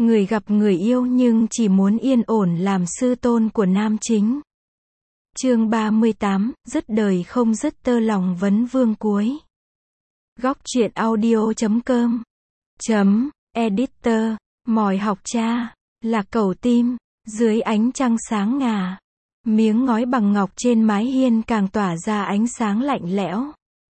Người gặp người yêu nhưng chỉ muốn yên ổn làm sư tôn của nam chính. Chương 38, dứt đời không dứt tơ lòng vấn vương cuối. Góc truyện audio.com Editor, mỏi học cha, lạc cẩu tim, dưới ánh trăng sáng ngà. Miếng ngói bằng ngọc trên mái hiên càng tỏa ra ánh sáng lạnh lẽo.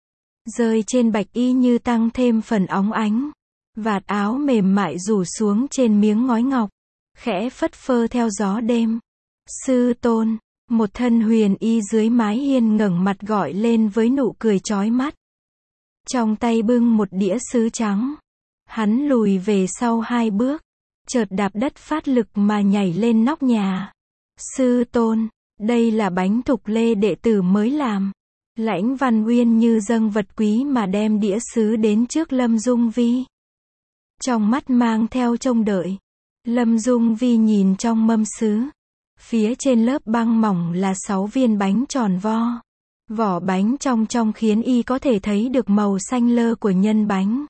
Rơi trên bạch y như tăng thêm phần óng ánh. Vạt áo mềm mại rủ xuống trên miếng ngói ngọc, khẽ phất phơ theo gió đêm. Sư tôn, một thân huyền y dưới mái hiên ngẩng mặt gọi lên với nụ cười chói mắt. Trong tay bưng một đĩa sứ trắng. Hắn lùi về sau 2 bước, chợt đạp đất phát lực mà nhảy lên nóc nhà. Sư tôn, đây là bánh thục lê đệ tử mới làm. Lãnh Văn Uyên như dâng vật quý mà đem đĩa sứ đến trước Lâm Dung Vi. Trong mắt mang theo trông đợi. Lâm Dung Vi nhìn trong mâm sứ. Phía trên lớp băng mỏng là 6 viên bánh tròn vo. Vỏ bánh trong khiến y có thể thấy được màu xanh lơ của nhân bánh.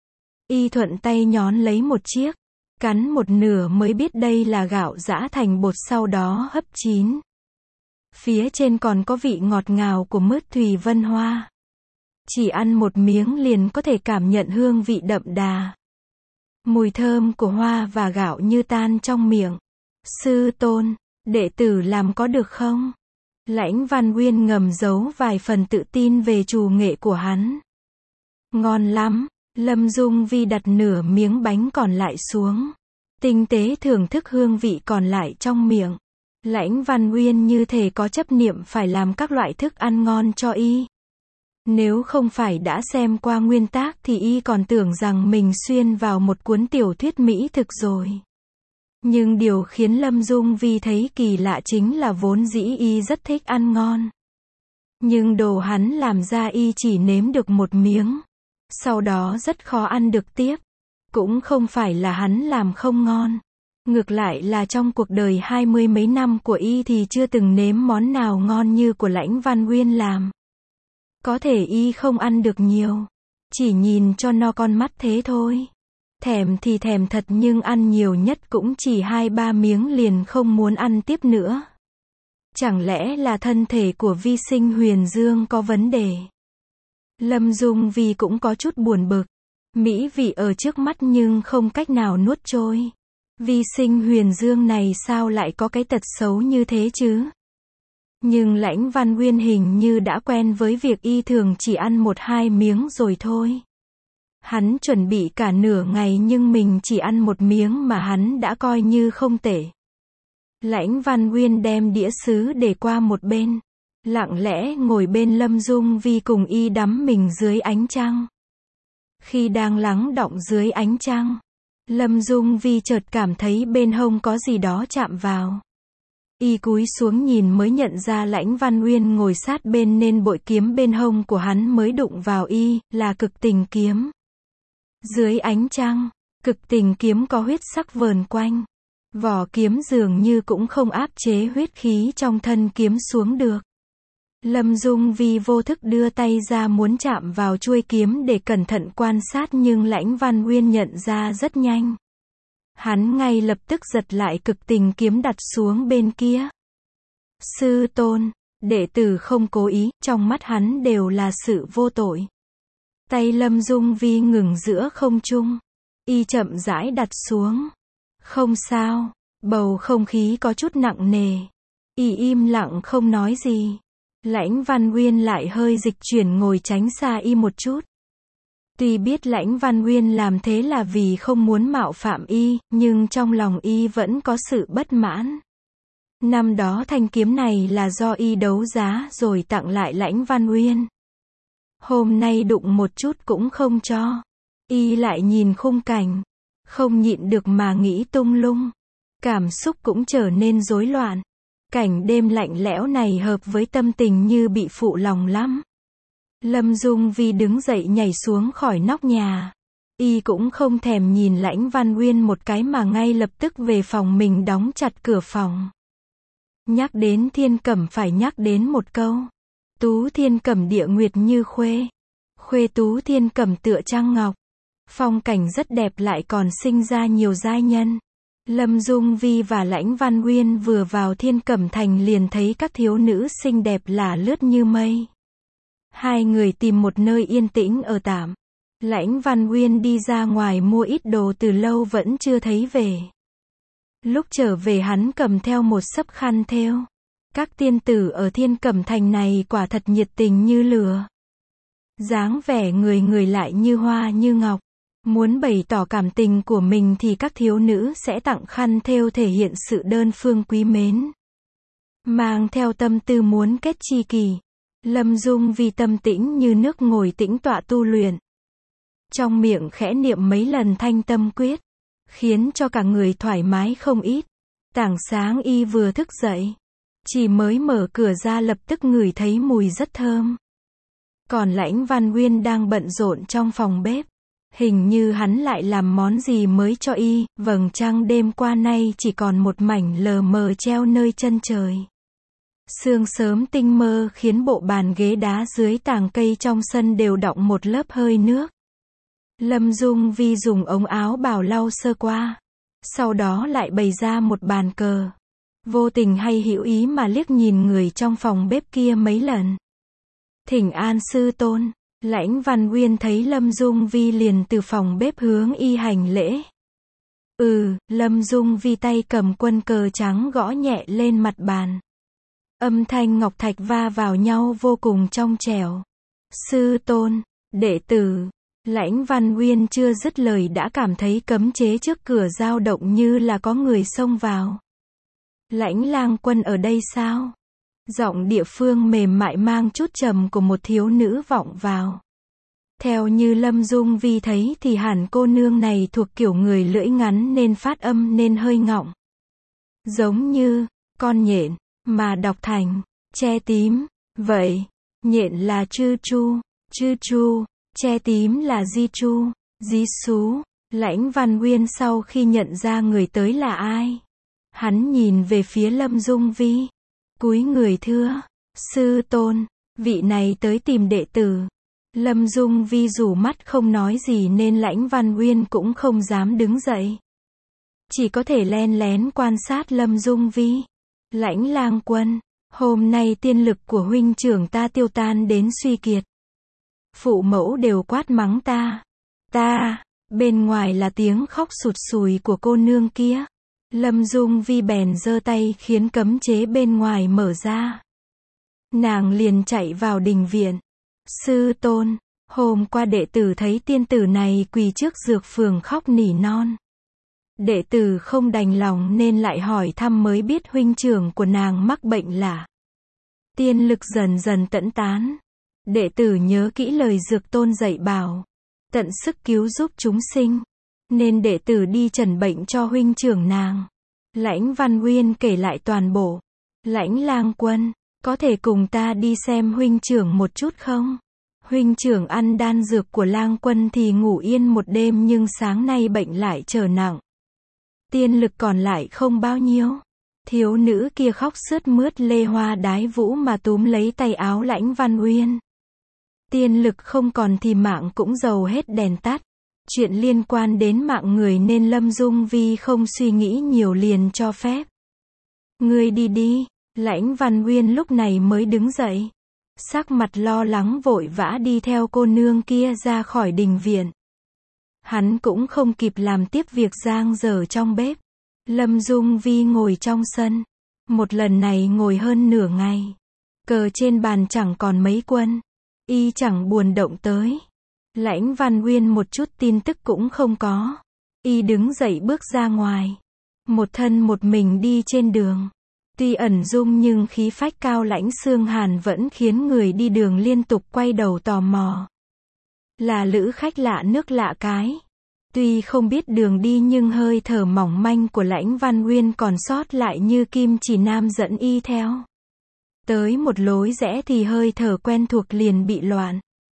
Y thuận tay nhón lấy một chiếc, cắn một nửa mới biết đây là gạo giã thành bột sau đó hấp chín. Phía trên còn có vị ngọt ngào của mứt Thùy Vân Hoa. Chỉ ăn một miếng liền có thể cảm nhận hương vị đậm đà. Mùi thơm của hoa và gạo như tan trong miệng. Sư tôn, đệ tử làm có được không? Lãnh Văn Uyên ngầm giấu vài phần tự tin về trù nghệ của hắn. Ngon lắm. Lâm Dung Vi đặt nửa miếng bánh còn lại xuống. Tinh tế thưởng thức hương vị còn lại trong miệng. Lãnh Văn Uyên như thể có chấp niệm phải làm các loại thức ăn ngon cho y. Nếu không phải đã xem qua nguyên tác thì y còn tưởng rằng mình xuyên vào một cuốn tiểu thuyết mỹ thực rồi. Nhưng điều khiến Lâm Dung Vi thấy kỳ lạ chính là vốn dĩ y rất thích ăn ngon. Nhưng đồ hắn làm ra y chỉ nếm được một miếng. Sau đó rất khó ăn được tiếp. Cũng không phải là hắn làm không ngon. Ngược lại là trong cuộc đời 20 mấy năm của y thì chưa từng nếm món nào ngon như của Lãnh Văn Uyên làm. Có thể y không ăn được nhiều. Chỉ nhìn cho no con mắt thế thôi. Thèm thì thèm thật nhưng ăn nhiều nhất cũng chỉ 2-3 miếng liền không muốn ăn tiếp nữa. Chẳng lẽ là thân thể của Vi Sinh Huyền Dương có vấn đề? Lâm Dung Vi cũng có chút buồn bực. Mỹ vị ở trước mắt nhưng không cách nào nuốt trôi. Vi Sinh Huyền Dương này sao lại có cái tật xấu như thế chứ? Nhưng Lãnh Văn Uyên hình như đã quen với việc y thường chỉ ăn 1-2 miếng rồi thôi. Hắn chuẩn bị cả nửa ngày nhưng mình chỉ ăn 1 miếng mà hắn đã coi như không tệ. Lãnh Văn Uyên đem đĩa sứ để qua một bên. Lặng lẽ ngồi bên Lâm Dung Vi cùng y đắm mình dưới ánh trăng. Khi đang lắng đọng dưới ánh trăng, Lâm Dung Vi chợt cảm thấy bên hông có gì đó chạm vào. Y cúi xuống nhìn mới nhận ra Lãnh Văn Uyên ngồi sát bên nên bội kiếm bên hông của hắn mới đụng vào y, là Cực Tình kiếm. Dưới ánh trăng, Cực Tình kiếm có huyết sắc vờn quanh. Vỏ kiếm dường như cũng không áp chế huyết khí trong thân kiếm xuống được. Lâm Dung Vi vô thức đưa tay ra muốn chạm vào chuôi kiếm để cẩn thận quan sát nhưng Lãnh Văn Uyên nhận ra rất nhanh. Hắn ngay lập tức giật lại Cực Tình kiếm đặt xuống bên kia. Sư tôn, đệ tử không cố ý, trong mắt hắn đều là sự vô tội. Tay Lâm Dung Vi ngừng giữa không trung. Y chậm rãi đặt xuống. Không sao, bầu không khí có chút nặng nề. Y im lặng không nói gì. Lãnh Văn Uyên lại hơi dịch chuyển ngồi tránh xa y một chút. Tuy biết Lãnh Văn Uyên làm thế là vì không muốn mạo phạm y, nhưng trong lòng y vẫn có sự bất mãn. Năm đó thanh kiếm này là do y đấu giá rồi tặng lại Lãnh Văn Uyên. Hôm nay đụng một chút cũng không cho. Y lại nhìn khung cảnh, không nhịn được mà nghĩ tung lung. Cảm xúc cũng trở nên rối loạn. Cảnh đêm lạnh lẽo này hợp với tâm tình như bị phụ lòng lắm. Lâm Dung Vi đứng dậy nhảy xuống khỏi nóc nhà. Y cũng không thèm nhìn Lãnh Văn Uyên một cái mà ngay lập tức về phòng mình đóng chặt cửa phòng. Nhắc đến Thiên Cẩm phải nhắc đến một câu. Tú Thiên Cẩm địa nguyệt như khuê. Khuê Tú Thiên Cẩm tựa trăng ngọc. Phong cảnh rất đẹp lại còn sinh ra nhiều giai nhân. Lâm Dung Vi và Lãnh Văn Uyên vừa vào Thiên Cẩm Thành liền thấy các thiếu nữ xinh đẹp lả lướt như mây. Hai người tìm một nơi yên tĩnh ở tạm. Lãnh Văn Uyên đi ra ngoài mua ít đồ từ lâu vẫn chưa thấy về. Lúc trở về hắn cầm theo một xấp khăn thêu. Các tiên tử ở Thiên Cẩm Thành này quả thật nhiệt tình như lửa. Dáng vẻ người người lại như hoa như ngọc. Muốn bày tỏ cảm tình của mình thì các thiếu nữ sẽ tặng khăn thêu thể hiện sự đơn phương quý mến. Mang theo tâm tư muốn kết tri kỷ. Lâm Dung vì tâm tĩnh như nước ngồi tĩnh tọa tu luyện. Trong miệng khẽ niệm mấy lần Thanh Tâm Quyết. Khiến cho cả người thoải mái không ít. Tảng sáng y vừa thức dậy. Chỉ mới mở cửa ra lập tức ngửi thấy mùi rất thơm. Còn Lãnh Văn Uyên đang bận rộn trong phòng bếp. Hình như hắn lại làm món gì mới cho y, vầng trăng đêm qua nay chỉ còn một mảnh lờ mờ treo nơi chân trời. Sương sớm tinh mơ khiến bộ bàn ghế đá dưới tàng cây trong sân đều đọng một lớp hơi nước. Lâm Dung Vi dùng ống áo bào lau sơ qua. Sau đó lại bày ra một bàn cờ. Vô tình hay hữu ý mà liếc nhìn người trong phòng bếp kia mấy lần. Thỉnh an sư tôn. Lãnh Văn Uyên thấy Lâm Dung Vi liền từ phòng bếp hướng y hành lễ. Lâm Dung Vi tay cầm quân cờ trắng gõ nhẹ lên mặt bàn. Âm thanh ngọc thạch va vào nhau vô cùng trong trẻo. Sư tôn, đệ tử. Lãnh Văn Uyên chưa dứt lời đã cảm thấy cấm chế trước cửa dao động như là có người xông vào. Lãnh lang quân ở đây sao? Giọng địa phương mềm mại mang chút trầm của một thiếu nữ vọng vào. Theo như Lâm Dung Vi thấy thì hẳn cô nương này thuộc kiểu người lưỡi ngắn nên phát âm nên hơi ngọng. Giống như, con nhện, mà đọc thành, tre tím. Vậy, nhện là chư chu, tre tím là di chu, dí xú. Lãnh Văn Uyên sau khi nhận ra người tới là ai. Hắn nhìn về phía Lâm Dung Vi. Cúi người thưa, sư tôn, vị này tới tìm đệ tử. Lâm Dung Vi rủ mắt không nói gì nên Lãnh Văn Uyên cũng không dám đứng dậy. Chỉ có thể len lén quan sát Lâm Dung Vi. Lãnh lang quân, hôm nay tiên lực của huynh trưởng ta tiêu tan đến suy kiệt. Phụ mẫu đều quát mắng ta. Bên ngoài là tiếng khóc sụt sùi của cô nương kia. Lâm Dung Vi bèn giơ tay khiến cấm chế bên ngoài mở ra. Nàng liền chạy vào đình viện. Sư tôn, hôm qua đệ tử thấy tiên tử này quỳ trước dược phường khóc nỉ non. Đệ tử không đành lòng nên lại hỏi thăm mới biết huynh trưởng của nàng mắc bệnh lạ. Tiên lực dần dần tẫn tán. Đệ tử nhớ kỹ lời dược tôn dạy bảo. Tận sức cứu giúp chúng sinh. Nên đệ tử đi trần bệnh cho huynh trưởng nàng. Lãnh Văn Uyên kể lại toàn bộ. Lãnh lang quân, có thể cùng ta đi xem huynh trưởng một chút không? Huynh trưởng ăn đan dược của lang quân thì ngủ yên một đêm nhưng sáng nay bệnh lại trở nặng. Tiên lực còn lại không bao nhiêu. Thiếu nữ kia khóc sướt mướt lê hoa đái vũ mà túm lấy tay áo Lãnh Văn Uyên. Tiên lực không còn thì mạng cũng dầu hết đèn tắt. Chuyện liên quan đến mạng người nên Lâm Dung Vi không suy nghĩ nhiều liền cho phép. Ngươi đi đi. Lãnh Văn Uyên lúc này mới đứng dậy. Sắc mặt lo lắng vội vã đi theo cô nương kia ra khỏi đình viện. Hắn cũng không kịp làm tiếp việc dang dở trong bếp. Lâm Dung Vi ngồi trong sân. Một lần này ngồi hơn nửa ngày. Cờ trên bàn chẳng còn mấy quân. Y chẳng buồn động tới. Lãnh Văn Uyên một chút tin tức cũng không có. Y đứng dậy bước ra ngoài. Một thân một mình đi trên đường. Tuy ẩn dung nhưng khí phách cao lãnh xương hàn vẫn khiến người đi đường liên tục quay đầu tò mò. Là lữ khách lạ nước lạ cái. Tuy không biết đường đi nhưng hơi thở mỏng manh của Lãnh Văn Uyên còn sót lại như kim chỉ nam dẫn y theo. Tới một lối rẽ thì hơi thở quen thuộc liền bị loạn.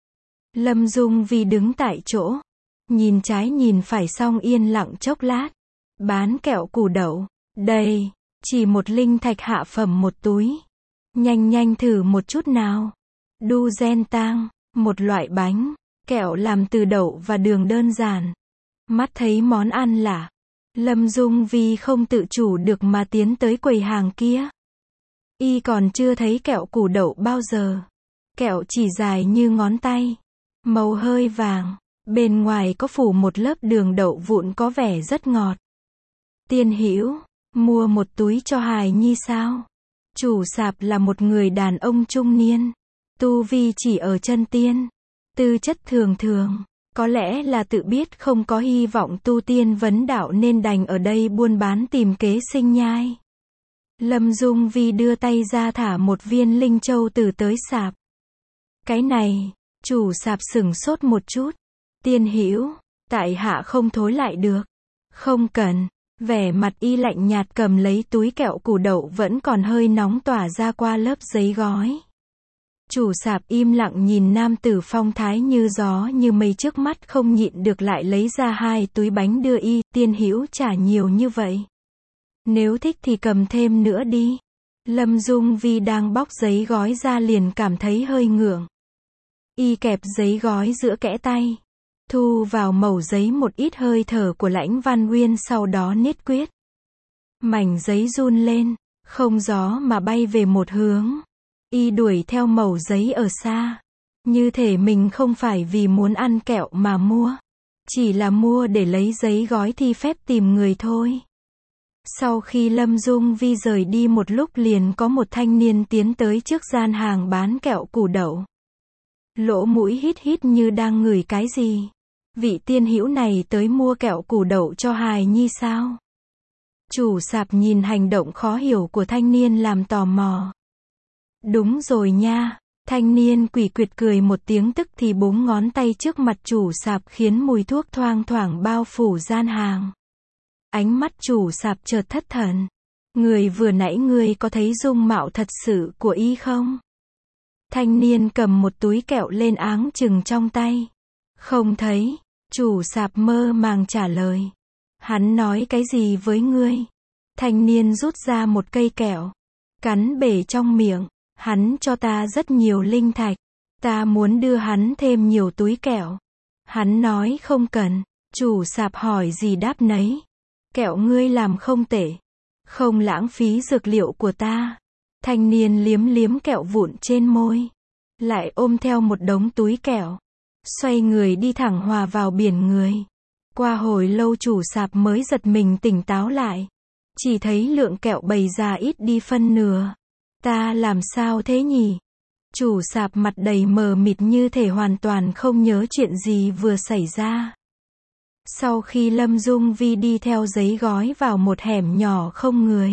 Lâm Dung Vi đứng tại chỗ. Nhìn trái nhìn phải xong yên lặng chốc lát. Bán kẹo củ đậu. Đây, chỉ một linh thạch hạ phẩm một túi. Nhanh nhanh thử một chút nào. Đu gen tang, một loại bánh. Kẹo làm từ đậu và đường đơn giản. Mắt thấy món ăn lạ, Lâm Dung Vi không tự chủ được mà tiến tới quầy hàng kia. Y còn chưa thấy kẹo củ đậu bao giờ. Kẹo chỉ dài như ngón tay, màu hơi vàng, bên ngoài có phủ một lớp đường đậu vụn có vẻ rất ngọt. Tiên Hữu, mua một túi cho hài nhi sao? Chủ sạp là một người đàn ông trung niên, tu vi chỉ ở chân tiên, tư chất thường thường, có lẽ là tự biết không có hy vọng tu tiên vấn đạo nên đành ở đây buôn bán tìm kế sinh nhai. Lâm Dung Vi đưa tay ra thả một viên linh châu từ tới sạp. Cái này, chủ sạp sửng sốt một chút. Tiên Hữu, tại hạ không thối lại được. Không cần. Vẻ mặt y lạnh nhạt cầm lấy túi kẹo củ đậu vẫn còn hơi nóng tỏa ra qua lớp giấy gói. Chủ sạp im lặng nhìn nam tử phong thái như gió như mây trước mắt không nhịn được lại lấy ra 2 túi bánh đưa y. Tiên Hữu trả nhiều như vậy. Nếu thích thì cầm thêm nữa đi. Lâm Dung Vi đang bóc giấy gói ra liền cảm thấy hơi ngượng. Y kẹp giấy gói giữa kẽ tay, thu vào mẩu giấy một ít hơi thở của Lãnh Văn Uyên sau đó niết quyết. Mảnh giấy run lên, không gió mà bay về một hướng. Y đuổi theo mẩu giấy ở xa. Như thể mình không phải vì muốn ăn kẹo mà mua. Chỉ là mua để lấy giấy gói thi phép tìm người thôi. Sau khi Lâm Dung Vi rời đi một lúc liền có một thanh niên tiến tới trước gian hàng bán kẹo củ đậu. Lỗ mũi hít hít như đang ngửi cái gì. Vị tiên hữu này tới mua kẹo củ đậu cho hài nhi sao? Chủ sạp nhìn hành động khó hiểu của thanh niên làm tò mò. Đúng rồi nha. Thanh niên quỷ quyệt cười một tiếng tức thì búng ngón tay trước mặt chủ sạp khiến mùi thuốc thoang thoảng bao phủ gian hàng. Ánh mắt chủ sạp chợt thất thần. Người vừa nãy ngươi có thấy dung mạo thật sự của y không? Thanh niên cầm một túi kẹo lên áng chừng trong tay. Không thấy. Chủ sạp mơ màng trả lời. Hắn nói cái gì với ngươi? Thanh niên rút ra một cây kẹo, cắn bể trong miệng. Hắn cho ta rất nhiều linh thạch. Ta muốn đưa hắn thêm nhiều túi kẹo. Hắn nói không cần. Chủ sạp hỏi gì đáp nấy. Kẹo ngươi làm không tệ. Không lãng phí dược liệu của ta. Thanh niên liếm liếm kẹo vụn trên môi. Lại ôm theo một đống túi kẹo. Xoay người đi thẳng hòa vào biển người. Qua hồi lâu chủ sạp mới giật mình tỉnh táo lại. Chỉ thấy lượng kẹo bày ra ít đi phân nửa. Ta làm sao thế nhỉ? Chủ sạp mặt đầy mờ mịt như thể hoàn toàn không nhớ chuyện gì vừa xảy ra. Sau khi Lâm Dung Vi đi theo giấy gói vào một hẻm nhỏ không người.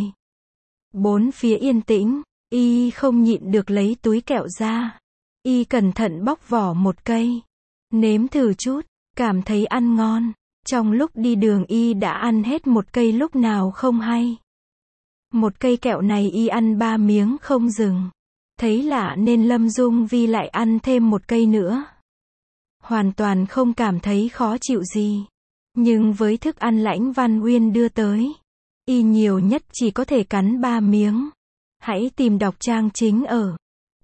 Bốn phía yên tĩnh, y không nhịn được lấy túi kẹo ra. Y cẩn thận bóc vỏ một cây. Nếm thử chút, cảm thấy ăn ngon. Trong lúc đi đường y đã ăn hết một cây lúc nào không hay. Một cây kẹo này y ăn 3 miếng không dừng. Thấy lạ nên Lâm Dung Vi lại ăn thêm một cây nữa. Hoàn toàn không cảm thấy khó chịu gì. Nhưng với thức ăn Lãnh Văn Uyên đưa tới, y nhiều nhất chỉ có thể cắn 3 miếng. Hãy tìm đọc trang chính ở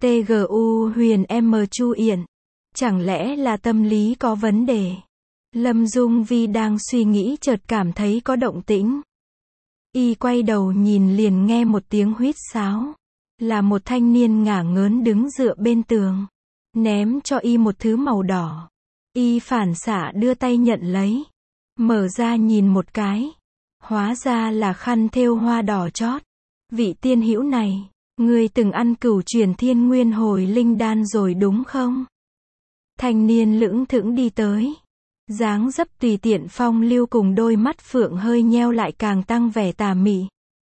TGU Huyền M Chu Yển. Chẳng lẽ là tâm lý có vấn đề? Lâm Dung Vi đang suy nghĩ chợt cảm thấy có động tĩnh. Y quay đầu nhìn liền nghe một tiếng huýt sáo. Là một thanh niên ngả ngớn đứng dựa bên tường. Ném cho y một thứ màu đỏ. Y phản xạ đưa tay nhận lấy. Mở ra nhìn một cái. Hóa ra là khăn thêu hoa đỏ chót. Vị tiên hữu này, ngươi từng ăn cửu truyền thiên nguyên hồi linh đan rồi đúng không? Thanh niên lững thững đi tới. Dáng dấp tùy tiện phong lưu cùng đôi mắt phượng hơi nheo lại càng tăng vẻ tà mị.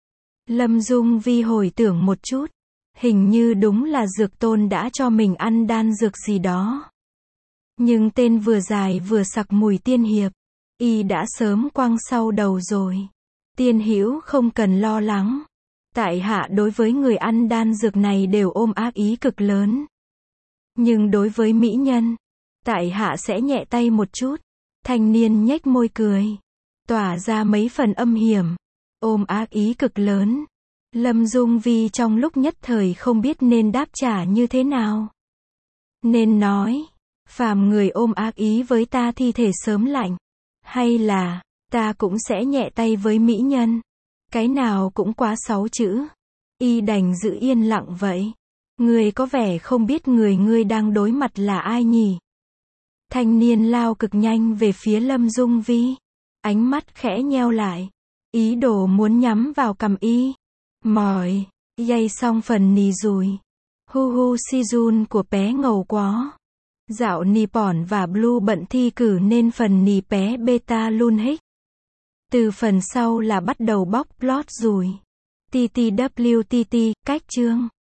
Lâm Dung Vi hồi tưởng một chút. Hình như đúng là Dược Tôn đã cho mình ăn đan dược gì đó. Nhưng tên vừa dài vừa sặc mùi tiên hiệp. Y đã sớm quăng sau đầu rồi. Tiên hữu không cần lo lắng. Tại hạ đối với người ăn đan dược này đều ôm ác ý cực lớn. Nhưng đối với mỹ nhân, tại hạ sẽ nhẹ tay một chút. Thanh niên nhếch môi cười. Tỏa ra mấy phần âm hiểm. Ôm ác ý cực lớn. Lâm Dung Vi trong lúc nhất thời không biết nên đáp trả như thế nào. Nên nói, Phàm người ôm ác ý với ta thi thể sớm lạnh. Hay là, ta cũng sẽ nhẹ tay với mỹ nhân. Cái nào cũng quá 6 chữ. Y đành giữ yên lặng vậy. Ngươi có vẻ không biết người ngươi đang đối mặt là ai nhỉ? Thanh niên lao cực nhanh về phía Lâm Dung Vi. Ánh mắt khẽ nheo lại. Ý đồ muốn nhắm vào cằm y. Mỏi. Dây xong phần nì rùi. Hu hu si jun của bé ngầu quá. Dạo nì pỏn và blue bận thi cử nên phần nì bé beta luôn hích. Từ phần sau là bắt đầu bóc plot rùi. TTWTT, cách chương.